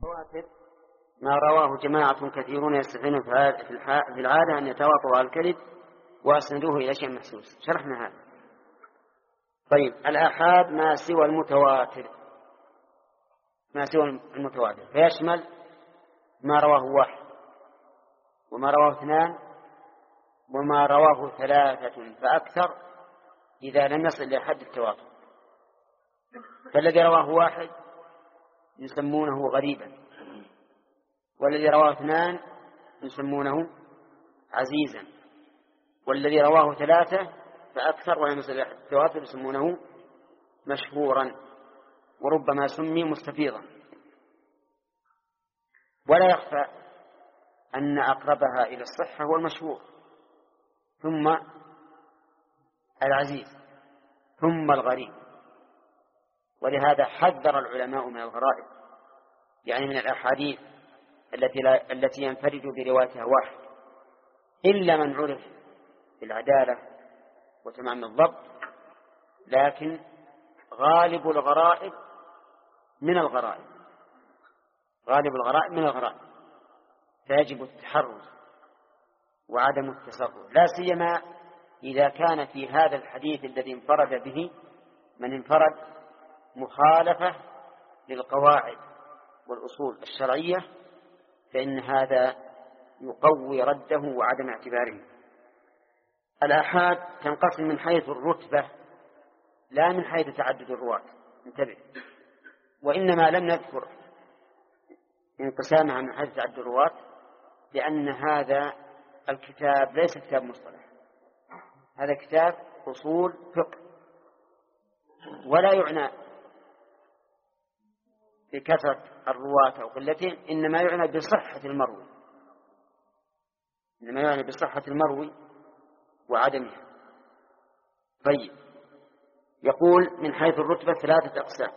المتواتر ما رواه جماعة كثيرون يستطيعون في العادة أن يتواطوا على الكذب وأسندوه إلى شيء محسوس. شرحنا هذا. طيب، الآحاد ما سوى المتواتر، فيشمل ما رواه واحد وما رواه اثنان وما رواه ثلاثة فأكثر إذا لم يصل إلى حد التواتر. فالذي رواه واحد يسمونه غريبا، والذي رواه اثنان يسمونه عزيزا، والذي رواه ثلاثة فأكثر ولم يصل إلى حد التواتر يسمونه مشهورا، وربما سمي مستفيضا. ولا يخفى أن أقربها إلى الصحة هو المشهور، ثم العزيز، ثم الغريب. ولهذا حذر العلماء من الغرائب، يعني من الأحاديث التي ينفرد بروايتها واحد، إلا من عرف بالعدالة وتمام الضبط. لكن غالب الغرائب من الغرائب، فيجب التحرز وعدم التصرف، لا سيما إذا كان في هذا الحديث الذي انفرد به من انفرد مخالفة للقواعد والأصول الشرعية، فإن هذا يقوي رده وعدم اعتباره. الآحاد تنقسم من حيث الرتبة لا من حيث تعدد الرواة، انتبه، وإنما لم نذكر انقسامها من حيث تعدد الرواة لأن هذا الكتاب ليس كتاب مصطلح، هذا كتاب أصول فقه، ولا يعنى بكثرة الرواة أو قلتهم، إنما يعنى بصحة المروي وعدمها. طيب، يقول من حيث الرتبة 3 أقسام: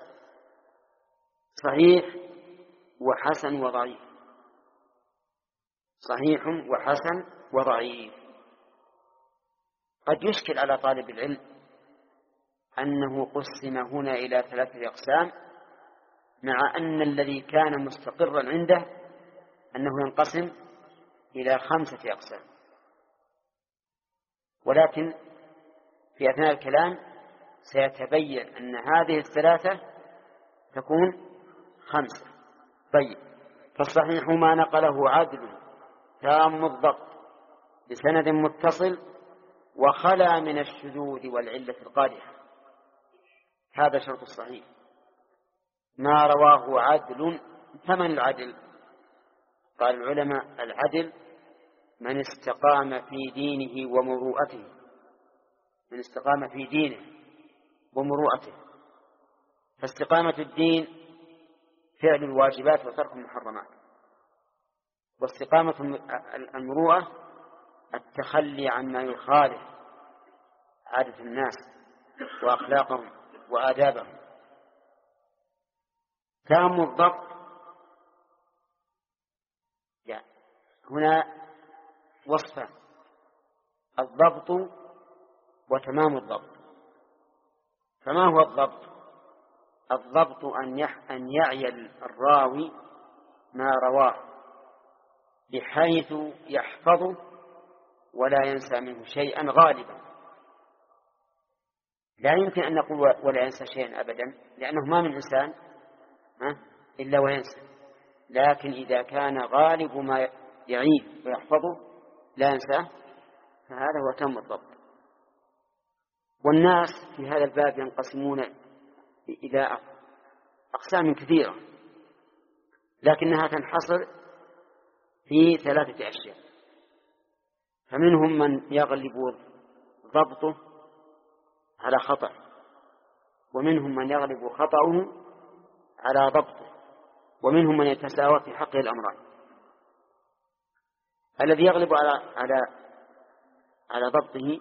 صحيح وحسن وضعيف. صحيح وحسن وضعيف. قد يشكل على طالب العلم أنه قسم هنا إلى 3 أقسام، مع أن الذي كان مستقرا عنده أنه ينقسم إلى 5 أقسام، ولكن في أثناء الكلام سيتبين أن هذه ال3 تكون 5. طيب، فالصحيح ما نقله عدل تام الضبط بسند متصل وخلا من الشذوذ والعلة القادحة، هذا شرط الصحيح. ما رواه عدل. فمن العدل؟ قال العلماء: العدل من استقام في دينه ومروءته. فاستقامة الدين فعل الواجبات وترك المحرمات، واستقامة المروءة التخلي عما يخالف عادة الناس وأخلاقهم وآدابهم. تام الضبط هنا وصفان: الضبط وتمام الضبط. فما هو الضبط؟ الضبط أن يعي الراوي ما رواه بحيث يحفظه ولا ينسى منه شيئا غالبا. لا يمكن أن نقول ولا ينسى شيئا أبدا، لأنه ما من إنسان إلا وينسى. لكن إذا كان غالب ما يعيه ويحفظه لا ينساه فهذا هو تم الضبط. والناس في هذا الباب ينقسمون إلى أقسام كثيرة، لكنها تنحصر في 3 أشياء. فمنهم من يغلب ضبطه على خطأ، ومنهم من يغلب خطأه على ضبطه، ومنهم من يتساوى في حقه الأمران. الذي يغلب على ضبطه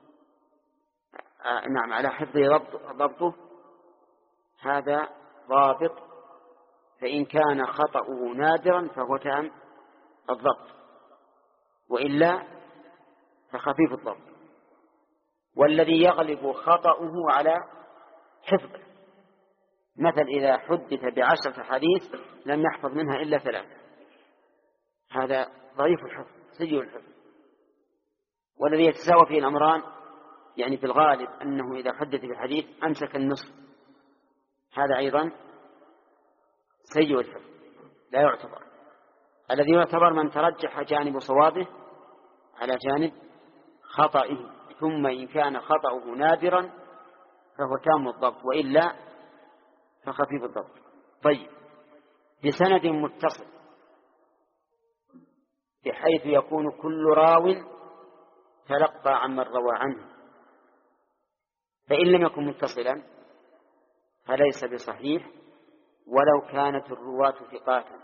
على حفظه ضبطه هذا ضابط، فإن كان خطأه نادرا فهو تام الضبط، وإلا فخفيف الضبط. والذي يغلب خطأه على حفظه مثل إذا حدث ب10 حديث لم يحفظ منها إلا 3، هذا ضعيف الحفظ سيء الحفظ. والذي يتساوى فيه الأمران يعني في الغالب أنه إذا حدث بحديث أمسك النصف، هذا أيضا سيء الحفظ لا يعتبر. الذي يعتبر من ترجح جانب صوابه على جانب خطئه، ثم إن كان خطأه نادرا فهو تام الضبط، وإلا فخفيف الضبط. طيب، بسند متصل بحيث يكون كل راو تلقى عمن روى عنه، فإن لم يكن متصلا فليس بصحيح ولو كانت الرواة ثقاتا،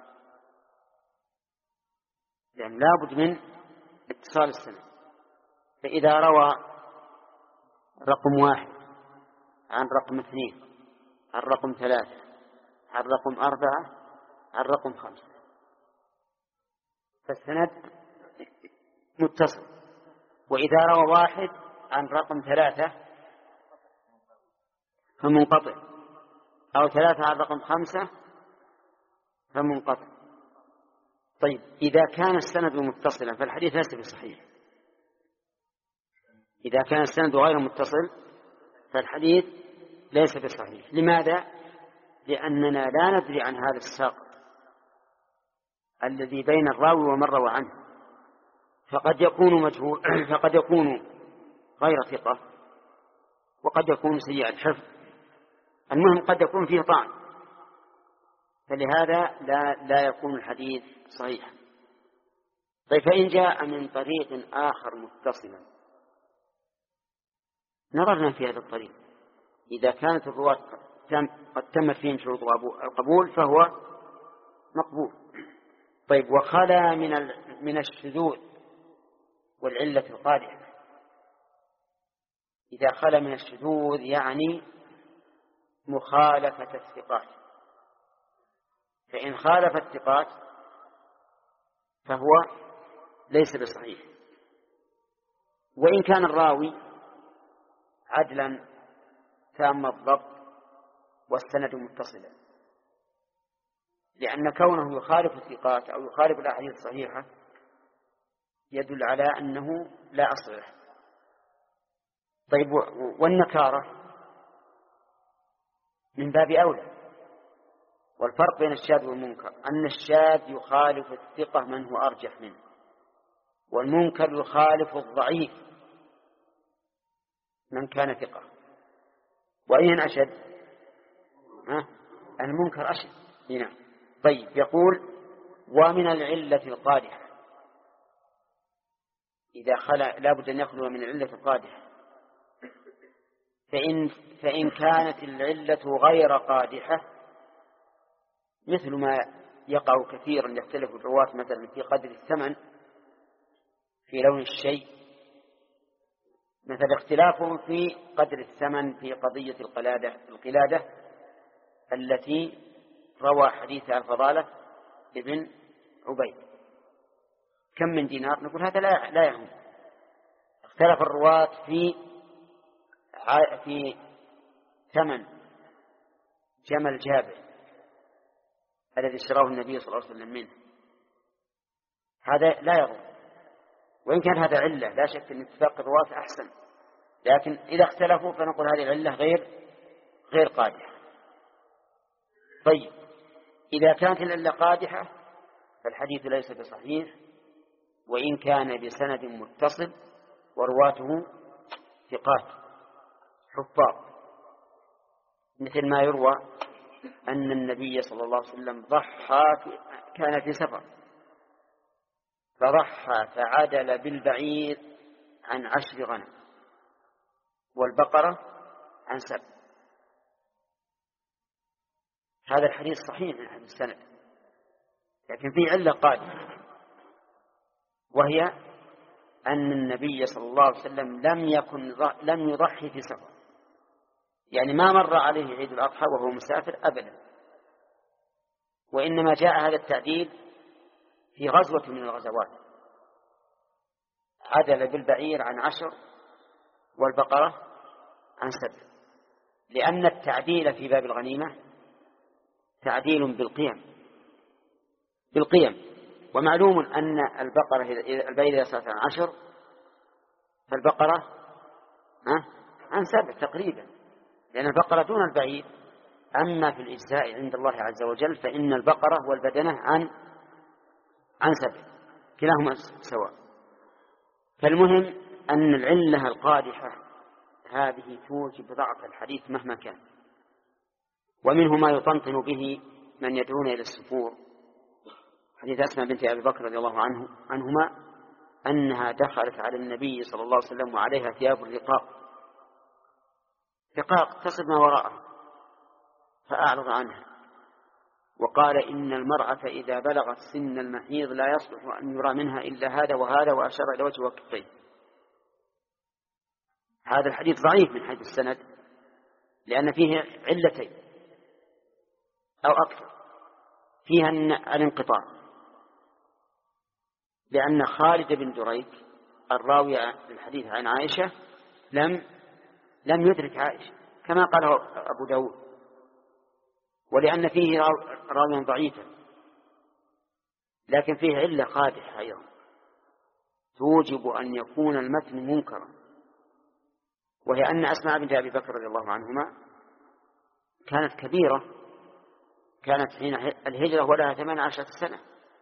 لأن لا بد من اتصال السند. فإذا روى رقم 1 عن رقم 2 عن رقم 3 عن رقم 4 عن رقم 5 فالسند متصل. وإذا روى 1 عن رقم 3 فمنقطع، أو 3 عن رقم 5 فمنقطع. طيب، إذا كان السند متصلا فالحديث ليس بصحيح. إذا كان السند غير متصل فالحديث ليس بصحيح. لماذا؟ لأننا لا ندري عن هذا الساقط الذي بين الراوي ومن روى عنه، فقد يكون مجهول فقد يكون غير ثقة، وقد يكون سيء الحفظ، المهم قد يكون فيه طعن، فلهذا لا يكون الحديث صحيحا. طيب، فإن جاء من طريق آخر متصلا نظرنا في هذا الطريق، إذا كانت الرواة قد تمت فيهم شروط القبول فهو مقبول. طيب، وخلا من الشذوذ والعلة القادحة. إذا خلا من الشذوذ يعني مخالفة الثقات، فإن خالف الثقات فهو ليس بصحيح. وإن كان الراوي عدلا تام الضبط والسند متصلا، لأن كونه يخالف الثقات أو يخالف الأحاديث الصحيحة يدل على أنه لا أصل له. طيب، والنكارة من باب أولى. والفرق بين الشاذ والمنكر أن الشاذ يخالف الثقة من هو أرجح منه، والمنكر يخالف الضعيف من كان ثقة. وأين أشد؟ المنكر أشد هنا. طيب، يقول ومن العلة القادحة. إذا خلا لا بد أن يخلو من العلة القادحة. فإن كانت العلة غير قادحة، مثل ما يقع كثيرا يختلف الرواة مثلا في قدر الثمن في لون الشيء، مثل اختلافهم في قدر الثمن في قضية القلادة التي روى حديثها فضالة ابن عبيد، كم من دينار؟ نقول هذا لا يهم. اختلف الرواة في ثمن جمل جابر الذي اشتراه النبي صلى الله عليه وسلم منه، هذا لا يضر. وإن كان هذا علة لا شك أن اتفاق الرواة أحسن، لكن إذا اختلفوا فنقول هذه العلة غير قادحة. طيب، إذا كانت العلة قادحة فالحديث ليس بصحيح وإن كان بسند متصل ورواته ثقات حفاظ، مثل ما يروى أن النبي صلى الله عليه وسلم كان في سفر فضحى فعدل بالبعير عن 10 غنم والبقرة عن 7. هذا الحديث صحيح من حديث السند، لكن فيه علة قادمة، وهي أن النبي صلى الله عليه وسلم لم يضحي في سفر، يعني ما مر عليه عيد الأضحى وهو مسافر أبدا، وإنما جاء هذا التعديل في غزوة من الغزوات، عدل بالبعير عن 10 والبقرة عن 7، لأن التعديل في باب الغنيمة تعديل بالقيم. ومعلوم أن البقرة البعير إذا صارت عن 10 فالبقرة عن 7 تقريبا، لأن البقرة دون البعير. أما في الإجزاء عند الله عز وجل فإن البقرة والبدنة عن 7 كلاهما سواء. فالمهم أن العلة القادحة هذه توجب ضعف الحديث مهما كان. ومنه ما يطنطن به من يدعون إلى السفور، حديث أسماء بنت أبي بكر رضي الله عنهما أنها دخلت على النبي صلى الله عليه وسلم وعليها ثياب رقاق تصل ما وراءها، فأعرض عنها وقال إن المرأة إذا بلغت سن المحيض لا يصلح أن يرى منها إلا هذا وهذا، وأشار إلى وجه وكفيه. هذا الحديث ضعيف من حيث السند لأن فيه علتين أو أكثر. فيها الانقطاع، لأن خالد بن دريك الراوي للحديث عن عائشة لم يدرك عائشة كما قاله أبو داود، ولأن فيه راويا ضعيفا، لكن فيه علة قادحة أيضا توجب أن يكون المتن منكرا، وهي أن أسماء بنت أبي بكر رضي الله عنهما كانت كبيرة، كانت حين الهجرة ولها 18 سنة،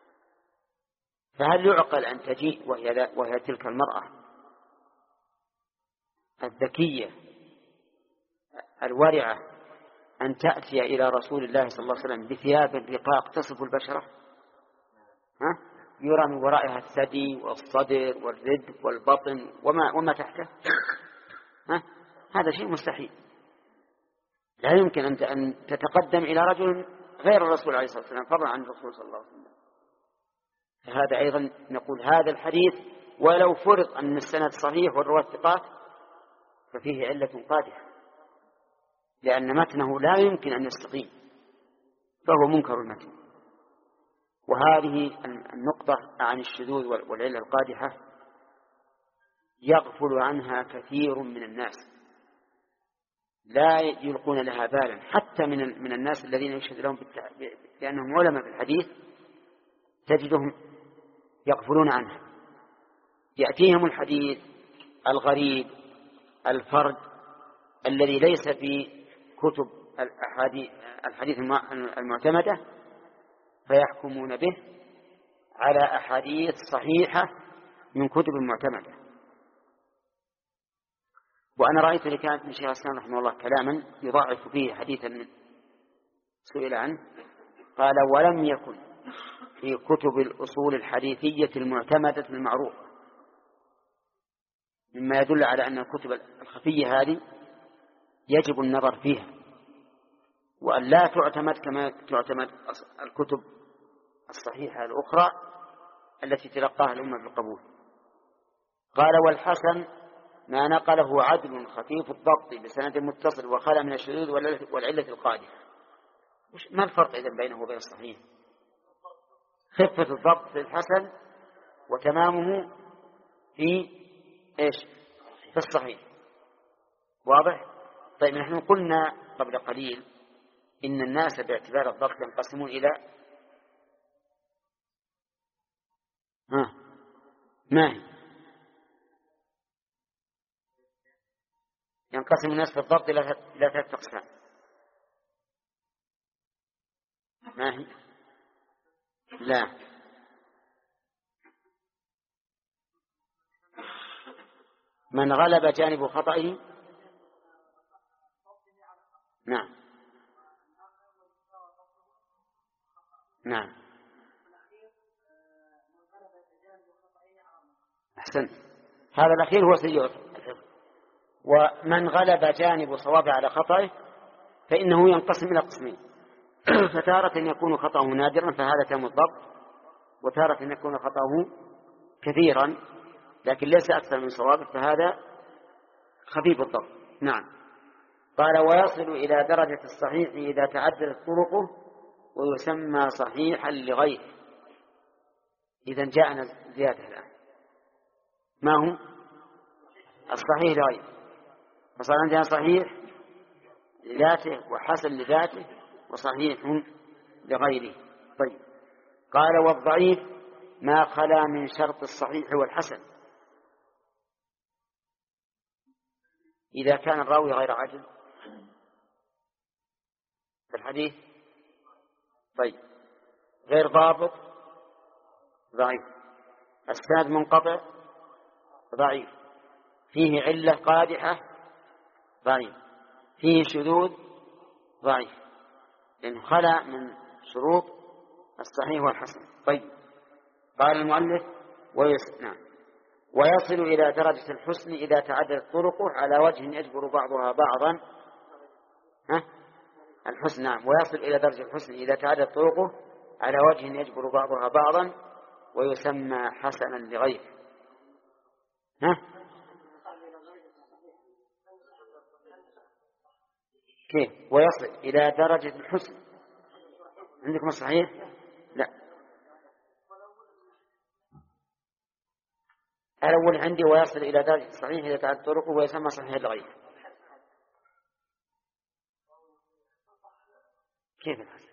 فهل يعقل أن تجيء وهي تلك المرأة الذكية الورعة أن تأتي إلى رسول الله صلى الله عليه وسلم بثياب رقاق تصف البشرة، يرى من ورائها الثدي والصدر والردف والبطن وما تحته، هذا شيء مستحيل. لا يمكن أن تتقدم إلى رجل غير الرسول عليه الصلاة والسلام فضلا عن الرسول صلى الله عليه وسلم. فهذا أيضا نقول هذا الحديث ولو فرض أن السند صحيح والرواة ثقات ففيه علة قادحة، لأن متنه لا يمكن أن يستقيم، فهو منكر المتن. وهذه النقطة عن الشذوذ والعلة القادحة يغفل عنها كثير من الناس، لا يلقون لها بالا، حتى من الناس الذين يشهد لهم لأنهم علماء في الحديث تجدهم يغفلون عنها. يأتيهم الحديث الغريب الفرد الذي ليس في كتب الحديث المعتمدة فيحكمون به على أحاديث صحيحة من كتب معتمدة. وأنا رأيت اللي كانت من شيخ الإسلام رحمه الله كلاما يضاعف فيه حديثا سئل عنه، قال ولم يكن في كتب الأصول الحديثية المعتمدة المعروفة، مما يدل على أن الكتب الخفية هذه يجب النظر فيها وأن لا تعتمد كما تعتمد الكتب الصحيحة الأخرى التي تلقاها الأمة بالقبول. قال والحسن ما نقله عدل خفيف الضبط بسند متصل وخلى من الشذوذ والعلة القادحة. ما الفرق إذن بينه وبين الصحيح؟ خفة الضبط في الحسن وتمامه في إيش؟ في الصحيح. واضح؟ طيب نحن قلنا قبل قليل إن الناس باعتبار الضبط ينقسمون إلى ما هي؟ ينقسم الناس في الضبط إلى 3 أقسام. ما هي؟ لا، من غلب جانب خطئه. نعم نعم أحسنت، هذا الأخير هو سيء الحفظ. ومن غلب جانب صواب على خطئه فإنه ينقسم إلى قسمين، فتارة يكون خطأه نادرا فهذا تام الضبط، وتارة يكون خطأه كثيرا لكن ليس أكثر من صوابه فهذا خفيف الضبط. نعم. قال ويصل إلى درجة الصحيح إذا تعددت طرقه ويسمى صحيحا لغيره. إذن جاءنا زيادة الآن، ما هو الصحيح لغيره؟ فصار عندنا صحيح لذاته وحسن لذاته وصحيح لغيره. طيب، قال والضعيف ما خلا من شرط الصحيح والحسن إذا كان الراوي غير عادل في الحديث. طيب، غير ضابط ضعيف، السند منقطع ضعيف، فيه علة قادحة ضعيف، فيه شذوذ ضعيف، لأنه خلا من شروط الصحيح والحسن. طيب، قال المؤلف ويصل إلى درجة الحسن إذا تعددت طرقه على وجه يجبر بعضها بعضا. الحسن، نعم، ويصل إلى درجة الحسن إذا تعددت طرقه على وجه يجبر بعضها بعضا ويسمى حسنا لغيره. كيف ويصل إلى درجة الحسن؟ عندكم الصحيح؟ لا، الأول عندي ويصل إلى درجة الصحيح إذا تعددت طرقه ويسمى صحيح لغيره. كيف الحسن؟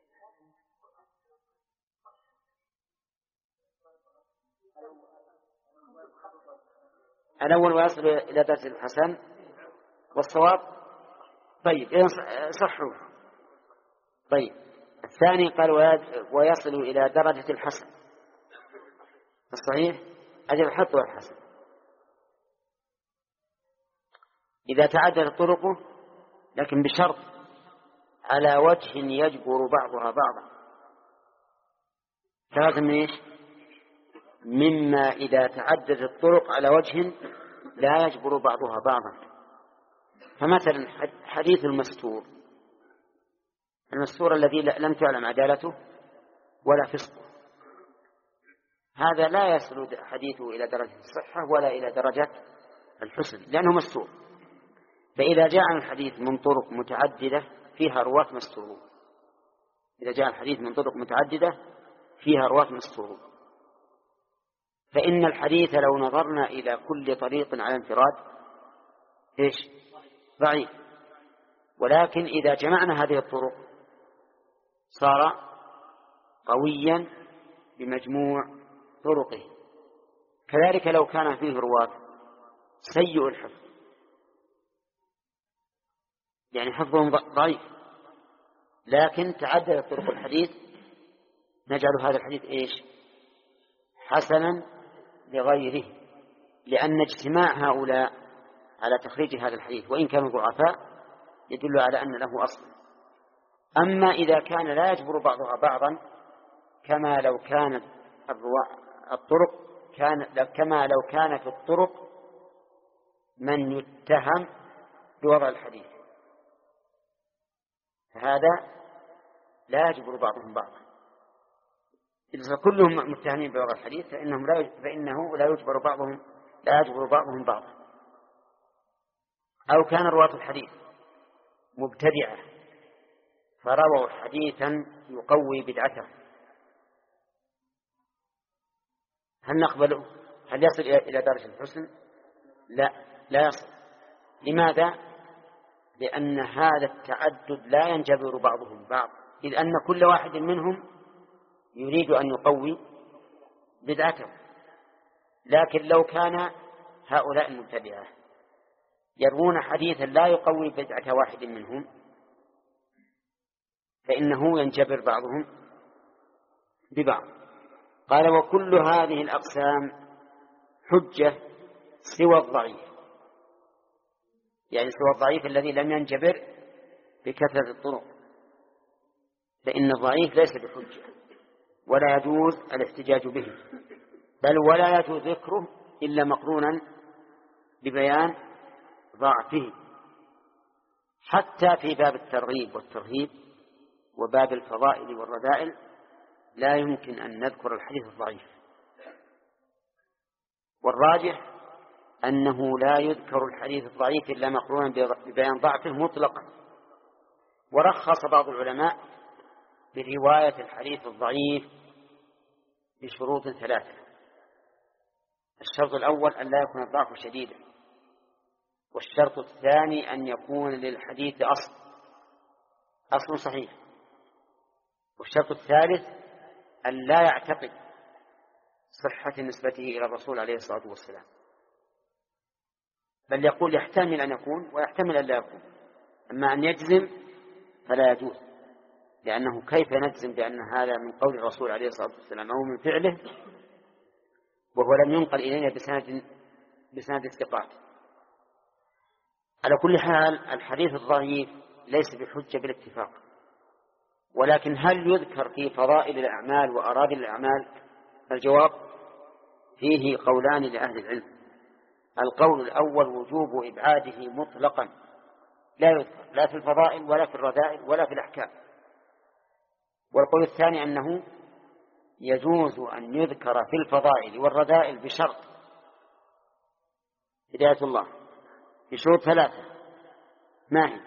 الأول ويصل إلى درجة الحسن والصواب. طيب، صحوا. طيب، الثاني قال ويصل إلى درجة الحسن الصحيح، أجل حط الحسن إذا تعددت طرقه، لكن بشرط على وجه يجبر بعضها بعضا. ثلاثة من إيش؟ مما إذا تعددت الطرق على وجه لا يجبر بعضها بعضا. فمثلا حديث المستور الذي لم تعلم عدالته ولا فسقه، هذا لا يصل حديثه إلى درجة الصحة ولا إلى درجة الحسن لأنه مستور. فإذا جاء الحديث من طرق متعددة فيها رواة مستورون، إذا جاء الحديث من طرق متعددة فيها رواة مستورون، فإن الحديث لو نظرنا إلى كل طريق على انفراد إيش؟ ضعيف. ولكن إذا جمعنا هذه الطرق صار قويا بمجموع طرقه. كذلك لو كان فيه رواة سيء الحفظ، يعني حفظهم ضعيف، لكن تعددت طرق الحديث، نجعل هذا الحديث إيش؟ حسنا لغيره، لأن اجتماع هؤلاء على تخريج هذا الحديث وإن كانوا ضعفاء يدل على أن له أصل. أما إذا كان لا يجبر بعضها بعضا كما لو كانت كما لو كان في الطرق من يتهم بوضع الحديث، فهذا لا يجبر بعضهم بعضا. إذا كلهم متهمين بوضع الحديث فإنه لا يجبر بعضهم بعضا. أو كان رواة الحديث مبتدعة فرووا حديثا يقوي بدعته، هل نقبله؟ هل يصل إلى درجة الحسن؟ لا يصل. لماذا؟ لأن هذا التعدد لا ينجبر بعضهم بعض، إذ أن كل واحد منهم يريد أن يقوي بدعته. لكن لو كان هؤلاء المبتدعة يروون حديثا لا يقوي بدعة واحد منهم فإنه ينجبر بعضهم ببعض. قال وكل هذه الأقسام حجة سوى الضعيف، يعني سوى الضعيف الذي لم ينجبر بكثرة الطرق، فإن الضعيف ليس بحجة ولا يجوز الاحتجاج به، بل ولا يجوز ذكره إلا مقرونا ببيان ضعفه. حتى في باب الترغيب والترهيب وباب الفضائل والرذائل لا يمكن أن نذكر الحديث الضعيف، والراجح أنه لا يذكر الحديث الضعيف إلا مقرونا ببيان ضعفه مطلقا. ورخص بعض العلماء برواية الحديث الضعيف بشروط ثلاثة. الشرط الأول أن لا يكون الضعف شديدا، والشرط الثاني أن يكون للحديث أصل صحيح، والشرط الثالث أن لا يعتقد صحة نسبته إلى الرسول عليه الصلاة والسلام، بل يقول يحتمل أن يكون ويحتمل أن لا يكون. أما أن يجزم فلا يجوز، لأنه كيف نجزم بأن هذا من قول الرسول عليه الصلاة والسلام أو من فعله وهو لم ينقل إلينا بسند الثقات. على كل حال الحديث الضعيف ليس بحجة بالاتفاق، ولكن هل يذكر في فضائل الأعمال وأراضي الأعمال؟ الجواب فيه قولان لأهل العلم. القول الأول وجوب إبعاده مطلقا، لا يذكر لا في الفضائل ولا في الرذائل ولا في الأحكام. والقول الثاني أنه يجوز أن يذكر في الفضائل والرذائل بشرط هداية الله، بشروط ثلاثة. ما هي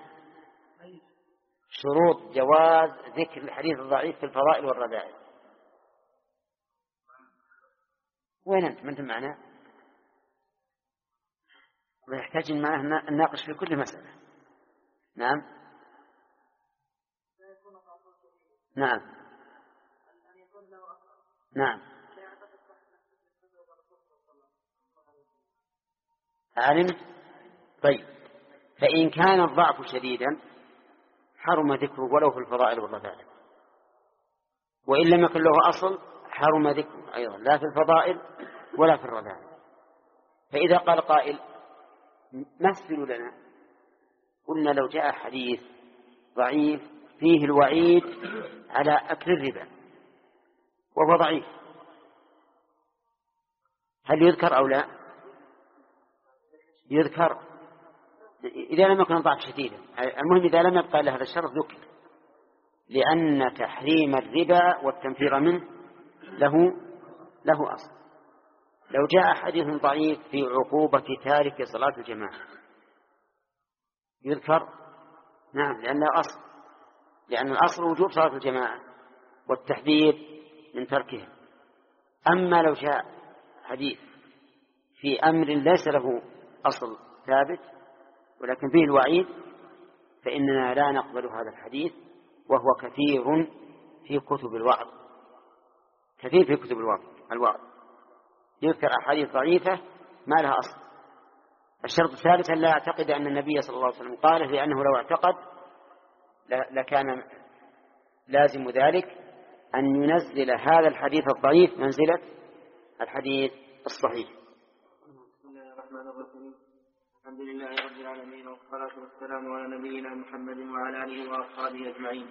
شروط جواز ذكر الحديث الضعيف في الفضائل والرذائل؟ وين أنت؟ ما أنت معنا؟ ويحتاج معنا نناقش في كل مسألة. نعم نعم نعم. علمت. طيب، فإن كان الضعف شديدا حرم ذكره ولو في الفضائل والرذائل، وإن لم يكن له أصل حرم ذكره أيضا لا في الفضائل ولا في الرذائل. فإذا قال قائل مثلوا لنا، قلنا لو جاء حديث ضعيف فيه الوعيد على أكل الربا وهو ضعيف، هل يذكر أو لا؟ يذكر إذا لم يكن ضعف شديدا. المهم إذا لم يبقى لهذا الشرط ذكر، لأن تحريم الربا والتنفير منه له أصل. لو جاء حديث ضعيف في عقوبة تارك صلاة الجماعة يذكر؟ نعم، لأن الأصل وجوب صلاة الجماعة والتحذير من تركها. أما لو جاء حديث في أمر ليس له أصل ثابت ولكن فيه الوعيد فإننا لا نقبل هذا الحديث، وهو كثير في كتب الوعظ، كثير في كتب الوعظ يذكر أحاديث ضعيفة ما لها أصل. الشرط الثالث أن لا يعتقد أن النبي صلى الله عليه وسلم قاله، لأنه لو اعتقد لكان لازم ذلك أن ينزل هذا الحديث الضعيف منزلة الحديث الصحيح. بسم الله الرحمن الرحيم. الحمد لله رب العالمين، والصلاة والسلام على نبينا محمد وعلى آله وأصحابه أجمعين.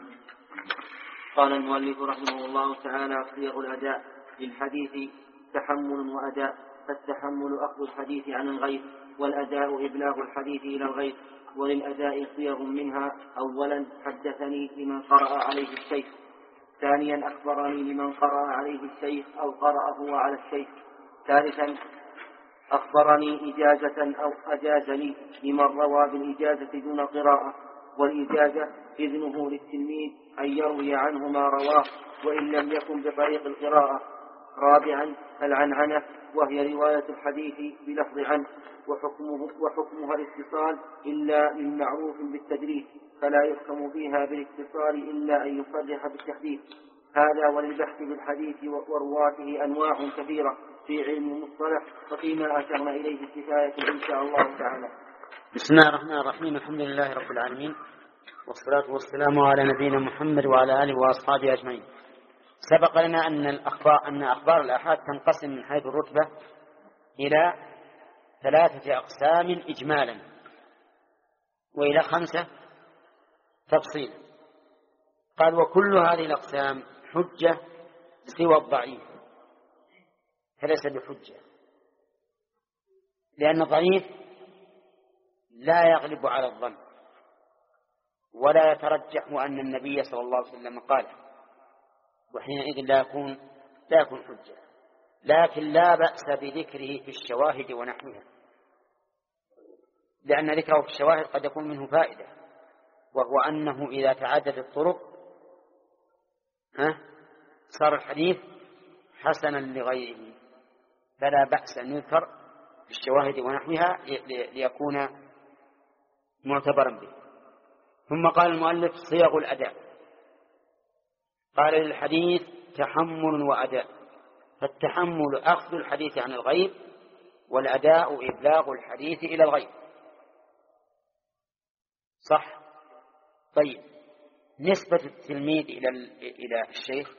قال المؤلف رحمه الله تعالى: صيغ الأداء للحديث تحمل وأداء. فالتحمل أخذ الحديث عن الغير، والأداء إبلاغ الحديث إلى الغير. وللأداء صيغ منها: أولا حدثني لمن قرأ عليه الشيخ، ثانيا أخبرني لمن قرأ عليه الشيخ أو قرأ هو على الشيخ، ثالثا أخبرني إجازة أو أجاز لي لمن روى بالإجازة دون قراءة. والإجازة إذنه للتلميذ أن يروي عنه ما رواه وإن لم يكن بطريق القراءة. رابعا العنعنة، وهي رواية الحديث بلفظ عنه، وحكمها الاتصال إلا للمعروف بالتدريس، فلا يحكم فيها بالاتصال إلا أن يصرح بالتحديث. هذا وللبحث بالحديث ورواته أنواع كثيرة في علم المصطلح، وفيما أشرنا إليه الكفاية إن شاء الله تعالى. بسم الله الرحمن الرحيم. الحمد لله رب العالمين، والصلاة والسلام على نبينا محمد وعلى آله وأصحابه أجمعين. سبق لنا أن أخبار الآحاد تنقسم من حيث الرتبة إلى 3 أقسام إجمالا، وإلى 5 تفصيلا. قال: وكل هذه الأقسام حجة سوى الضعيف، فليس بحجة، لأن الضعيف لا يغلب على الظن ولا يترجح أن النبي صلى الله عليه وسلم قاله، وحينئذ لا يكون حجة. لكن لا بأس بذكره في الشواهد ونحوها، لأن ذكره في الشواهد قد يكون منه فائدة، وهو أنه إذا تعددت الطرق صار الحديث حسنا لغيره، فلا بأس أن يذكر في الشواهد ونحوها ليكون معتبرا به. ثم قال المؤلف: صيغ الأداء. قال للحديث تحمل وأداء، فالتحمل أخذ الحديث عن الغيب، والأداء إبلاغ الحديث إلى الغيب. صح؟ طيب، نسبة التلميذ إلى الشيخ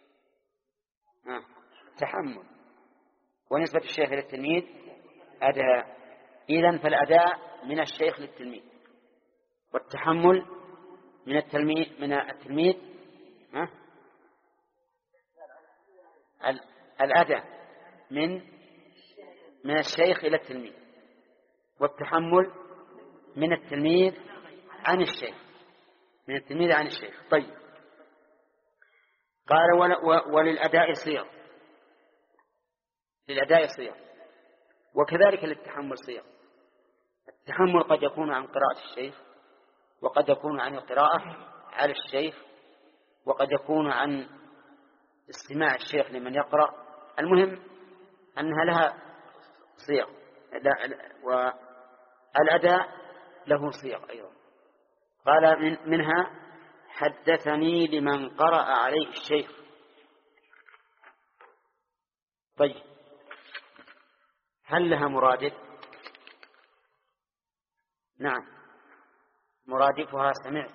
تحمل، ونسبة الشيخ إلى التلميذ أداء. إذن فالأداء من الشيخ للتلميذ، والتحمل من التلميذ الأداء من الشيخ إلى التلميذ، والتحمل من التلميذ عن الشيخ، من التلميذ عن الشيخ. طيب، قال وللأداء صيغ، للأداء صيغ، وكذلك للتحمل صيغ. التحمل قد يكون عن قراءة الشيخ، وقد يكون عن القراءة على الشيخ، وقد يكون عن استماع الشيخ لمن يقرأ. المهم أنها لها صيغ، والأداء له صيغ أيضا. قال منها حدثني لمن قرأ عليه الشيخ. طيب، هل لها مرادف؟ نعم، مرادفها سمعت،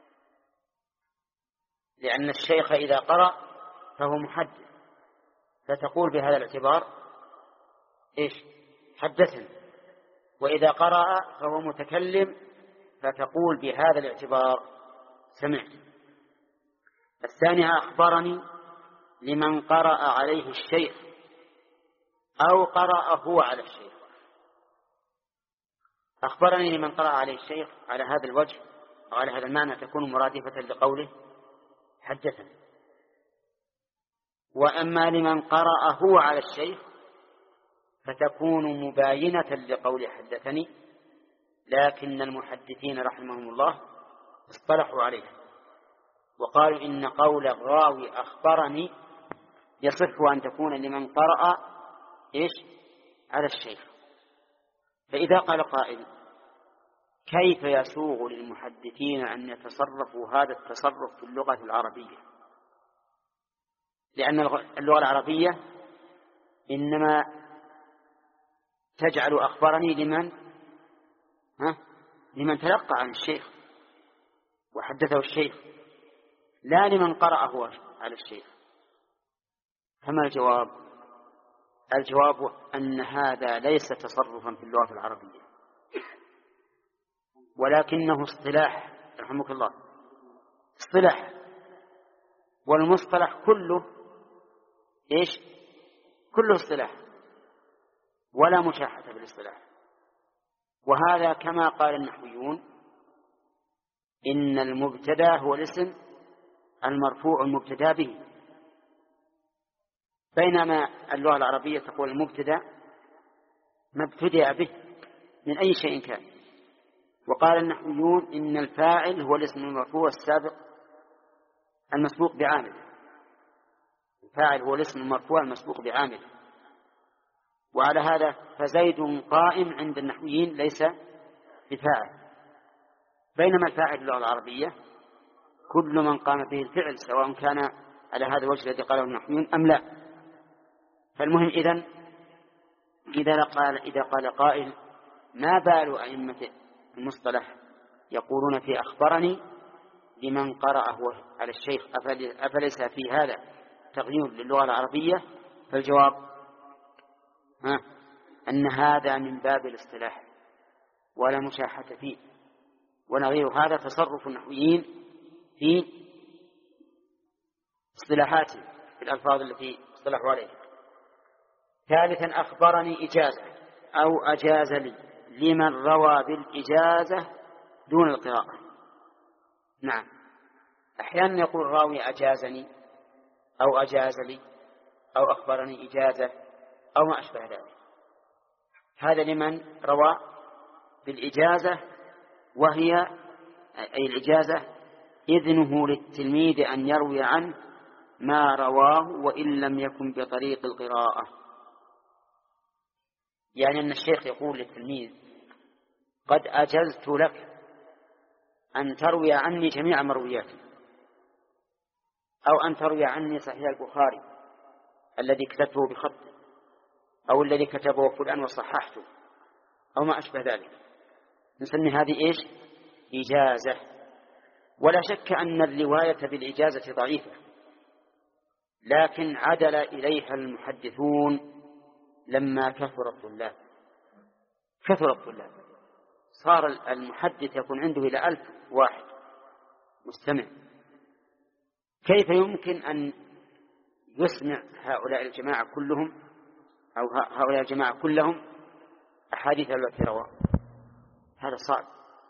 لأن الشيخ إذا قرأ فهو محدث، فتقول بهذا الاعتبار إيش؟ حدثني. وإذا قرأ فهو متكلم، فتقول بهذا الاعتبار سمعت. الثانية أخبرني لمن قرأ عليه الشيخ أو قرأ هو على الشيخ. أخبرني لمن قرأ عليه الشيخ على هذا الوجه وعلى هذا المعنى تكون مرادفة لقوله حدثني. وأما لمن قرأ هو على الشيخ فتكون مباينة لقول حدثني، لكن المحدثين رحمهم الله اصطلحوا عليها وقالوا إن قول الراوي أخبرني يصح أن تكون لمن قرأ إيش؟ على الشيخ. فإذا قال قائل كيف يسوغ للمحدثين أن يتصرفوا هذا التصرف في اللغة العربية؟ لأن اللغة العربية إنما تجعل أخبرني لمن تلقى عن الشيخ وحدثه الشيخ، لا لمن قرأ هو على الشيخ. فما الجواب؟ الجواب أن هذا ليس تصرفا في اللغة العربية، ولكنه اصطلاح، رحمك الله، اصطلاح، والمصطلح كله إيش؟ كله اصطلاح ولا مشاحة بالاصطلاح. وهذا كما قال النحويون إن المبتدا هو الاسم المرفوع المبتدا به، بينما اللغة العربية تقول المبتدا ما ابتدأ به من أي شيء كان. وقال النحويون إن الفاعل هو الاسم المرفوع السابق المسبوق بعامل، الفاعل هو الاسم المرفوع المسبوق بعامل. وعلى هذا فزيد قائم عند النحويين ليس بفاعل، بينما الفاعل في اللغة العربية كل من قام به الفعل سواء كان على هذا الوجه الذي قاله النحويون أم لا. فالمهم إذا قال قائل ما بال أئمة المصطلح يقولون في أخبرني لمن قرأه على الشيخ أفليس في هذا تغيير للغة العربية؟ فالجواب أن هذا من باب الاصطلاح ولا مشاحة فيه، ونغير هذا تصرف النحويين في اصطلاحاتهم في الألفاظ التي اصطلحوا عليها. ثالثا أخبرني إجازة أو أجاز لي لمن روى بالإجازة دون القراءة. نعم، أحيانا يقول راوي أجازني أو أجاز لي أو أخبرني إجازة أو ما أشبه ذلك. هذا لمن روى بالإجازة، وهي أي الإجازة إذنه للتلميذ أن يروي عنه ما رواه وإن لم يكن بطريق القراءة. يعني أن الشيخ يقول للتلميذ قد أجزت لك أن تروي عني جميع مروياتي، أو أن تروي عني صحيح البخاري الذي كتبته بخط، أو الذي كتبه فلان وصححته، أو ما أشبه ذلك، نسمي هذه إيش؟ إجازة. ولا شك أن الرواية بالإجازة ضعيفة، لكن عدل إليها المحدثون لما كثر الطلاب. صار المحدث يكون عنده إلى 1000 واحد مستمع، كيف يمكن أن يسمع هؤلاء الجماعة كلهم أو هؤلاء الجماعة كلهم أحاديث التي رواه؟ هذا صعب.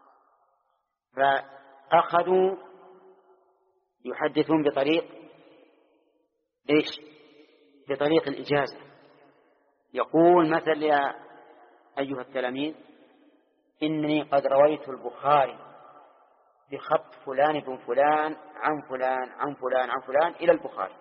فأخذوا يحدثون بطريق إيش؟ بطريق الإجازة. يقول مثل: يا أيها التلاميذ إني قد رويت البخاري بخط فلان بن فلان عن فلان عن فلان عن فلان إلى البخاري،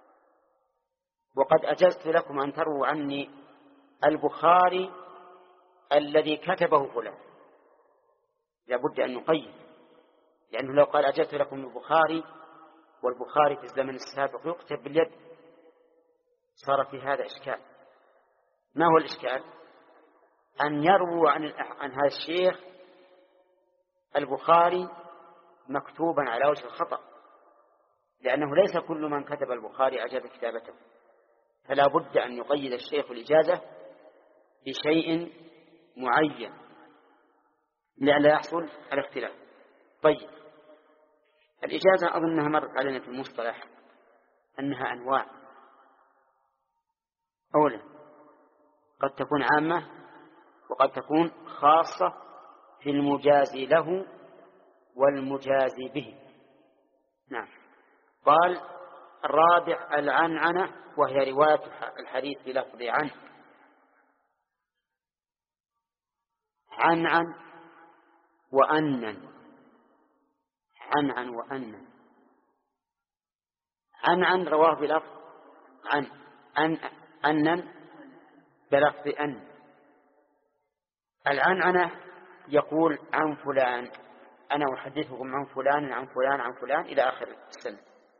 وقد أجزت لكم أن تروا عني البخاري الذي كتبه فلان. لابد أن نقيد، لأنه لو قال أجزت لكم البخاري والبخاري في الزمن السابق يكتب باليد صار في هذا إشكال. ما هو الإشكال؟ أن يرووا عن هذا الشيخ البخاري مكتوبا على وجه الخطأ، لأنه ليس كل من كتب البخاري أجاز كتابته، فلا بد أن يقيد الشيخ الإجازة بشيء معين لئلا يحصل الاختلاف. طيب، الإجازة أظنها مرت علينا في المصطلح أنها أنواع. أولا قد تكون عامة وقد تكون خاصة في المجازي له والمجازي به. نعم. قال: الرابع العنعنة، وهي رواية الحديث بلفظ عنعن وأنن. عنعن وأنن. عنعن رواه بلفظ أنن بلفظ أن. العنعنة يقول عن فلان، أنا أحدثكم عن فلان عن فلان عن فلان إلى آخر السنة.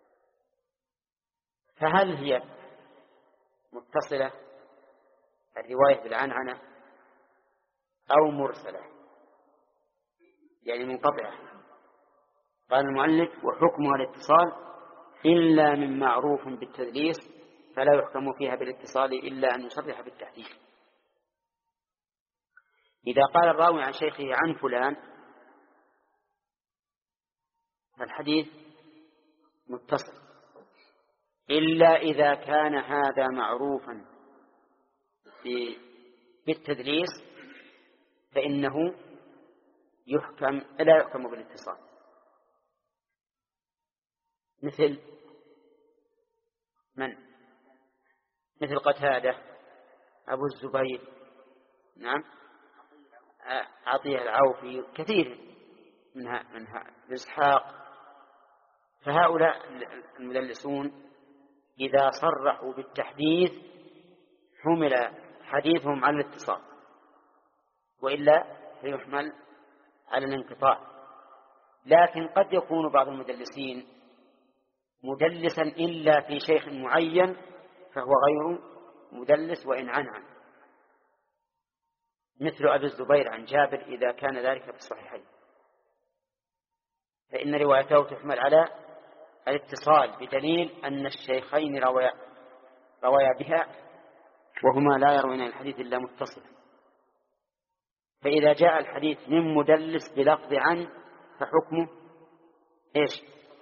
فهل هي متصلة الرواية بالعنعنة أو مرسلة يعني منقطعة؟ قال المؤلف: وحكمها الاتصال إلا من معروف بالتدليس، فلا يحكم فيها بالاتصال إلا أن يصرح بالتحديث. إذا قال الراوي عن شيخه عن فلان فالحديث متصل، إلا إذا كان هذا معروفا بالتدليس فإنه لا يحكم بالاتصال. مثل من؟ مثل قتادة، أبو الزبير، نعم، عطية العوفي، كثير منها إسحاق. فهؤلاء المدلسون إذا صرحوا بالتحديث حمل حديثهم على الاتصال، وإلا فيحمل على الانقطاع. لكن قد يكون بعض المدلسين مدلسا إلا في شيخ معين فهو غير مدلس وإن عنعن، مثل أبي الزبير عن جابر إذا كان ذلك في الصحيحين، فإن روايته تحمل على الاتصال بدليل أن الشيخين روايا بها وهما لا يروون الحديث إلا متصلا. فإذا جاء الحديث من مدلس بلفظ عن فحكمه إيش؟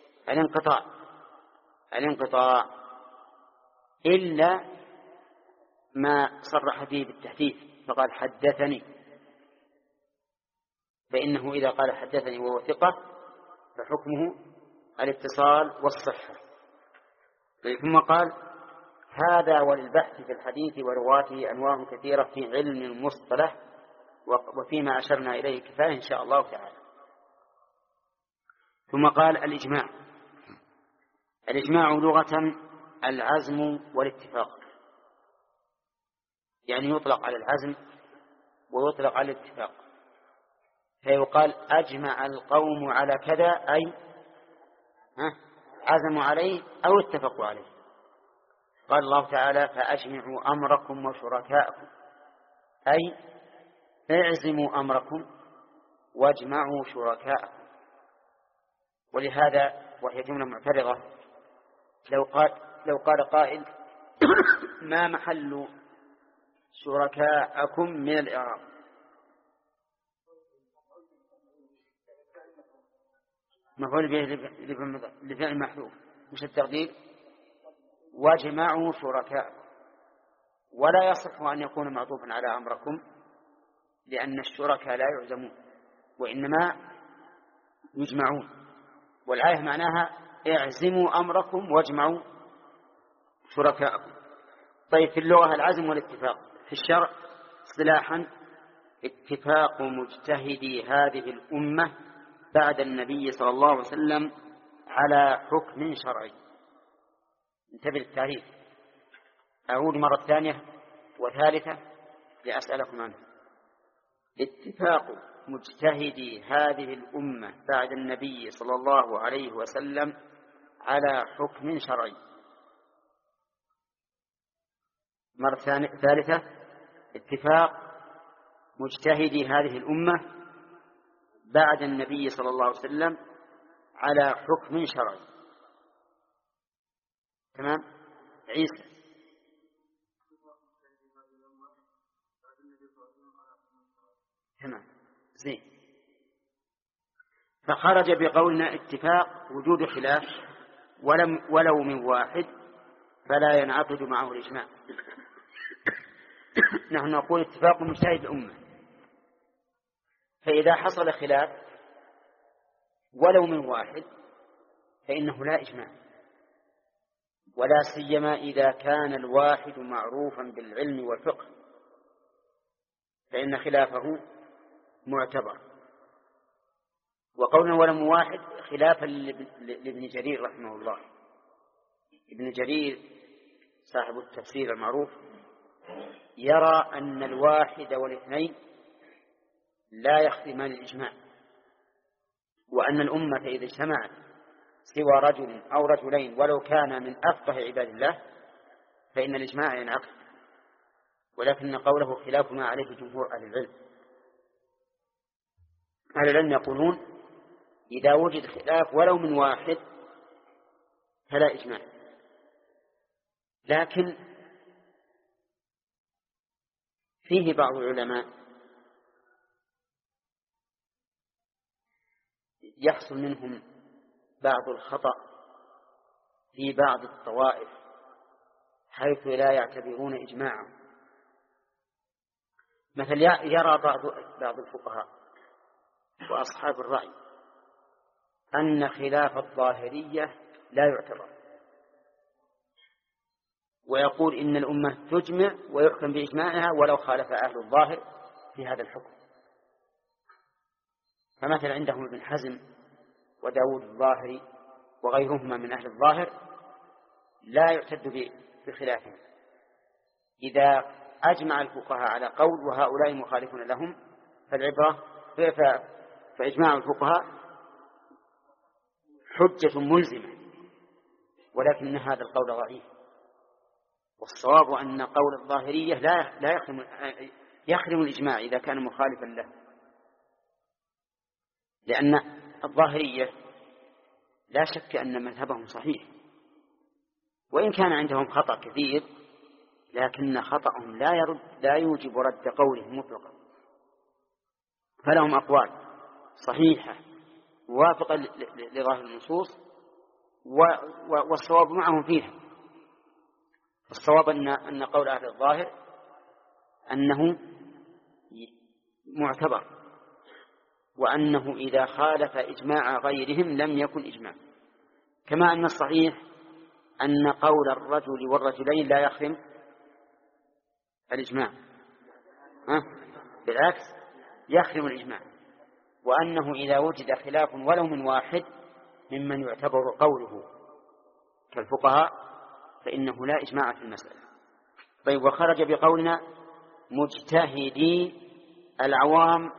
الانقطاع إلا ما صرح به بالتحديث فقال حدثني، فإنه إذا قال حدثني وهو ثقة فحكمه الاتصال والصحة. ثم قال: هذا وللبحث في الحديث ورواته أنواع كثيرة في علم المصطلح، وفيما أشرنا إليه كفاية إن شاء الله تعالى. ثم قال: الإجماع لغة العزم والاتفاق، يعني يطلق على العزم ويطلق على الاتفاق. فيقال: أجمع القوم على كذا، أي عزموا عليه أو اتفقوا عليه. قال الله تعالى فأجمعوا أمركم وشركاءكم، أي اعزموا أمركم واجمعوا شركاءكم. ولهذا وهي جملة معترضة لو قال قائل ما محل شركاءكم من الإعراب؟ مفعول به لفعل محذوف، مش التقدير واجمعوا شركاءكم، ولا يصح أن يكون معطوفا على أمركم لأن الشركاء لا يعزمون وإنما يجمعون، والآية معناها اعزموا أمركم واجمعوا شركاءكم. طيب في اللغة العزم والاتفاق، في الشرع اصطلاحا اتفاق مجتهدي هذه الأمة بعد النبي صلى الله عليه وسلم على حكم شرعي. انتبه للتعريف، أعود مرة ثانية وثالثة لأسألكم عنه. اتفاق مجتهدي هذه الأمة بعد النبي صلى الله عليه وسلم على حكم شرعي. مرة ثالثة، اتفاق مجتهدي هذه الأمة بعد النبي صلى الله عليه وسلم على حكم شرعي. تمام؟ عيسى. تمام زين. فخرج بقولنا اتفاق وجود خلاف ولو من واحد فلا ينعقد معه الإجماع. نحن نقول اتفاق مجتهد الأمة، فإذا حصل خلاف ولو من واحد فإنه لا إجماع، ولا سيما إذا كان الواحد معروفا بالعلم والفقه فإن خلافه معتبر. وقولنا ولو من واحد خلافا لابن جرير رحمه الله. ابن جرير صاحب التفسير المعروف يرى أن الواحد والاثنين لا يخدمان الإجماع، وأن الأمة إذا اجتمعت سوى رجل أو رجلين ولو كان من أفقه عباد الله فإن الإجماع ينعقد، ولكن قوله خلاف ما عليه جمهور أهل العلم. أهل العلم يقولون إذا وجد خلاف ولو من واحد فلا إجماع، لكن فيه بعض العلماء يحصل منهم بعض الخطأ في بعض الطوائف حيث لا يعتبرون إجماعا. مثل يرى بعض الفقهاء وأصحاب الرأي أن خلاف الظاهرية لا يعتبر، ويقول إن الأمة تجمع ويحكم بإجماعها ولو خالف أهل الظاهر في هذا الحكم. فمثل عندهم ابن حزم وداود الظاهري وغيرهما من أهل الظاهر لا يعتد بخلافهم. إذا أجمع الفقهاء على قول وهؤلاء مخالفون لهم فالعبرة فإجماع الفقهاء حجة ملزمة، ولكن هذا القول ضعيف. والصواب أن قول الظاهرية لا يخرم الإجماع إذا كان مخالفا له، لأن الظاهرية لا شك أن مذهبهم صحيح، وإن كان عندهم خطأ كثير لكن خطأهم لا يوجب رد قولهم مطلقا، فلهم أقوال صحيحة موافقة لظاهر النصوص والصواب معهم فيها. الصواب أن قول أهل الظاهر أنه معتبر، وأنه إذا خالف إجماع غيرهم لم يكن إجماع، كما أن الصحيح أن قول الرجل والرجلين لا يخرم الإجماع، بالعكس يخرم الإجماع، وأنه إذا وجد خلاف ولو من واحد ممن يعتبر قوله كالفقهاء فإنه لا إجماع في المسألة. طيب، وخرج بقولنا مجتهدي العوام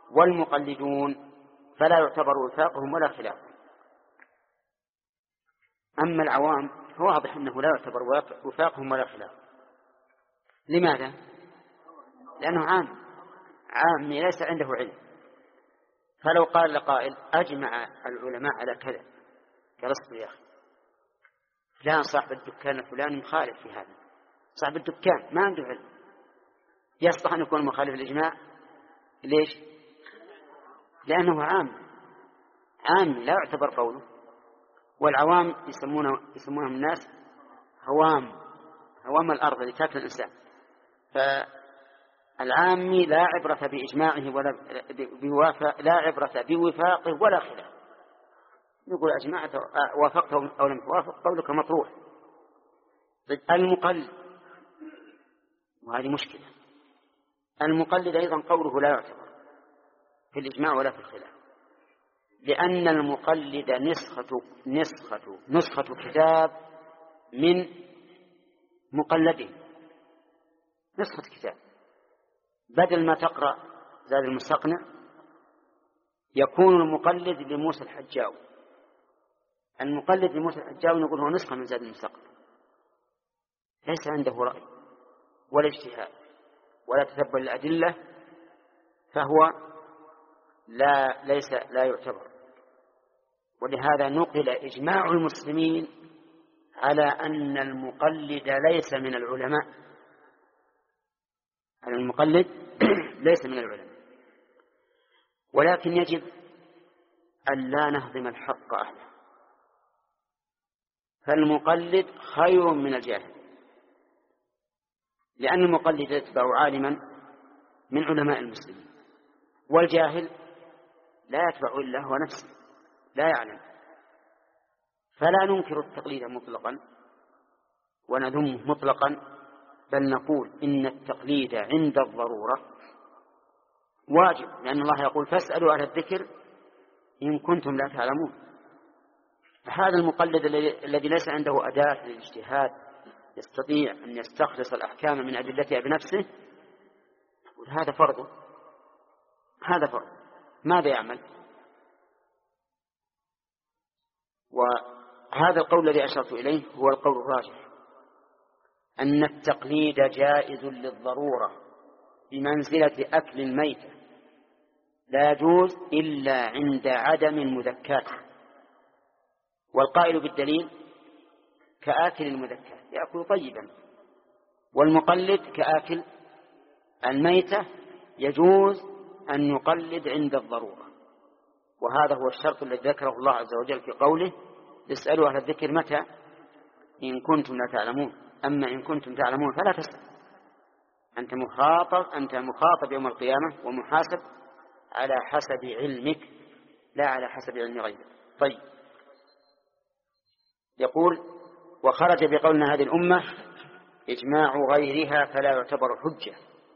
والمقلدون فلا يعتبر وفاقهم ولا خلافهم. أما العوام فواضح أنه لا يعتبر وفاقهم ولا خلاف. لماذا؟ لأنه عام ليس عنده علم. فلو قال لقائل أجمع العلماء على كذا كرصد يا أخي فلان صاحب الدكان الفلاني مخالف في هذا، صاحب الدكان ما عنده علم، يصلح أن يكون مخالف الإجماع. ليش؟ لأنه عام لا يعتبر قوله. والعوام يسمونهم الناس هوام الأرض اللي تاكل الإنسان. فالعامي لا عبرة بإجماعه ولا لا عبرة بوفاقه ولا خلاف. يقول أجمعت وافقته أو لم توافق قولك مطروح. المقلد، وهذه مشكلة، المقلد أيضا قوله لا يعتبر في الإجماع ولا في الخلاف، لأن المقلد نسخة كتاب من مقلده، نسخة كتاب. بدل ما تقرأ زاد المستقنع يكون المقلد لموسى الحجاوي. المقلد لموسى الحجاوي نقول هو نسخة من زاد المستقنع، ليس عنده رأي ولا اجتهاد ولا تتبع الأدلة، فهو لا يعتبر. ولهذا نقل إجماع المسلمين على أن المقلد ليس من العلماء. المقلد ليس من العلماء. ولكن يجب أن لا نهضم الحق أهله، فالمقلد خير من الجاهل، لأن المقلد يتبع عالما من علماء المسلمين، والجاهل لا يتبع إلا هو نفسه لا يعلم. فلا ننكر التقليد مطلقا ونذمه مطلقا، بل نقول إن التقليد عند الضرورة واجب، لأن الله يقول فاسألوا أهل الذكر إن كنتم لا تعلمون. فهذا المقلد الذي ليس عنده أداة للاجتهاد يستطيع أن يستخلص الأحكام من أدلتها بنفسه، هذا فرض. ماذا يعمل؟ وهذا القول الذي أشرت إليه هو القول الراجح، أن التقليد جائز للضرورة بمنزلة أكل الميتة، لا يجوز إلا عند عدم المذكات. والقائل بالدليل كآكل المذكات يأكل طيبا، والمقلد كآكل الميتة يجوز أن يقلد عند الضرورة. وهذا هو الشرط الذي ذكره الله عز وجل في قوله اسألوا أهل الذكر متى إن كنتم لا تعلمون. أما إن كنتم تعلمون فلا تسأل، أنت مخاطب يوم القيامة ومحاسب على حسب علمك لا على حسب علم غيرك. طيب، يقول وخرج بقولنا هذه الأمة إجماع غيرها فلا يعتبر حجة.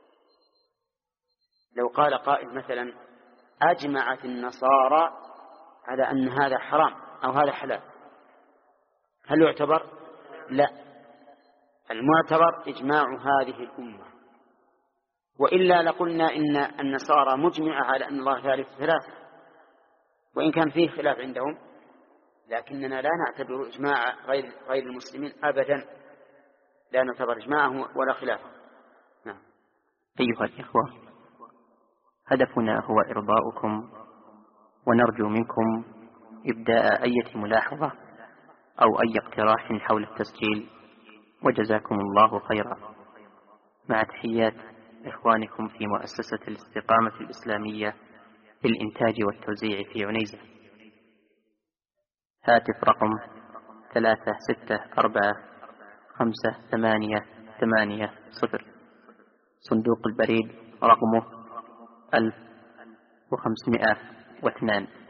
لو قال قائل مثلا أجمعت النصارى على أن هذا حرام أو هذا حلال، هل يعتبر؟ لا، المعتبر إجماع هذه الأمة. وإلا لقلنا إن النصارى مجمعة على أن الله ثالث ثلاثة، وإن كان فيه خلاف عندهم، لكننا لا نعتبر إجماع غير المسلمين أبدا، لا نعتبر إجماعه ولا خلافه. نعم. أيها الإخوة، هدفنا هو إرضاؤكم، ونرجو منكم إبداء أي ملاحظة أو أي اقتراح حول التسجيل، وجزاكم الله خيرا. مع تحيات إخوانكم في مؤسسة الاستقامة الإسلامية للإنتاج والتوزيع في عنيزة. هاتف رقم 36455880. صندوق البريد رقمه 1502.